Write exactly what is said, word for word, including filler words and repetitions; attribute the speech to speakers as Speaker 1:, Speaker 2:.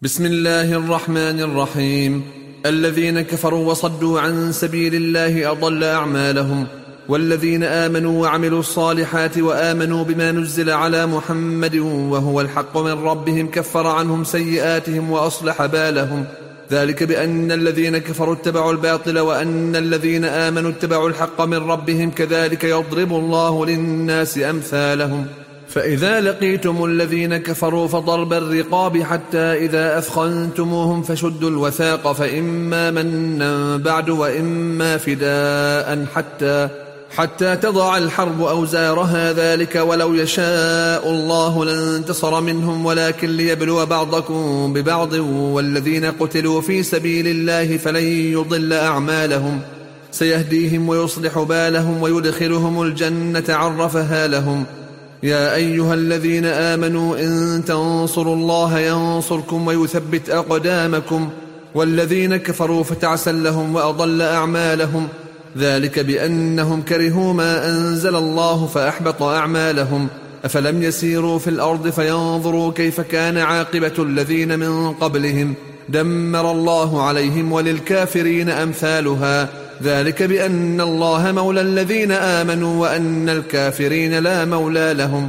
Speaker 1: بسم الله الرحمن الرحيم. الذين كفروا وصدوا عن سبيل الله أضل أعمالهم، والذين آمنوا وعملوا الصالحات وآمنوا بما نزل على محمد وهو الحق من ربهم كفر عنهم سيئاتهم وأصلح بالهم. ذلك بأن الذين كفروا اتبعوا الباطل وأن الذين آمنوا اتبعوا الحق من ربهم، كذلك يضرب الله للناس أمثالهم. فإذا لقيتم الذين كفروا فضرب الرقاب حتى إذا أثخنتموهم فشدوا الوثاق، فإما منا بعد وإما فداء حتى حتى تضع الحرب أوزارها، ذلك ولو يشاء الله لانتصر منهم ولكن ليبلو بعضكم ببعض، والذين قتلوا في سبيل الله فلن يضل أعمالهم، سيهديهم ويصلح بالهم ويدخلهم الجنة عرفها لهم. يا أيها الذين آمنوا إن تنصروا الله ينصركم ويثبت أقدامكم، والذين كفروا فتعسا لهم وأضل أعمالهم. ذلك بأنهم كرهوا ما أنزل الله فأحبط أعمالهم. أفلم يسيروا في الأرض فينظروا كيف كان عاقبة الذين من قبلهم، دمر الله عليهم وللكافرين أمثالها. ذلك بأن الله مولى الذين آمنوا وأن الكافرين لا مولى لهم.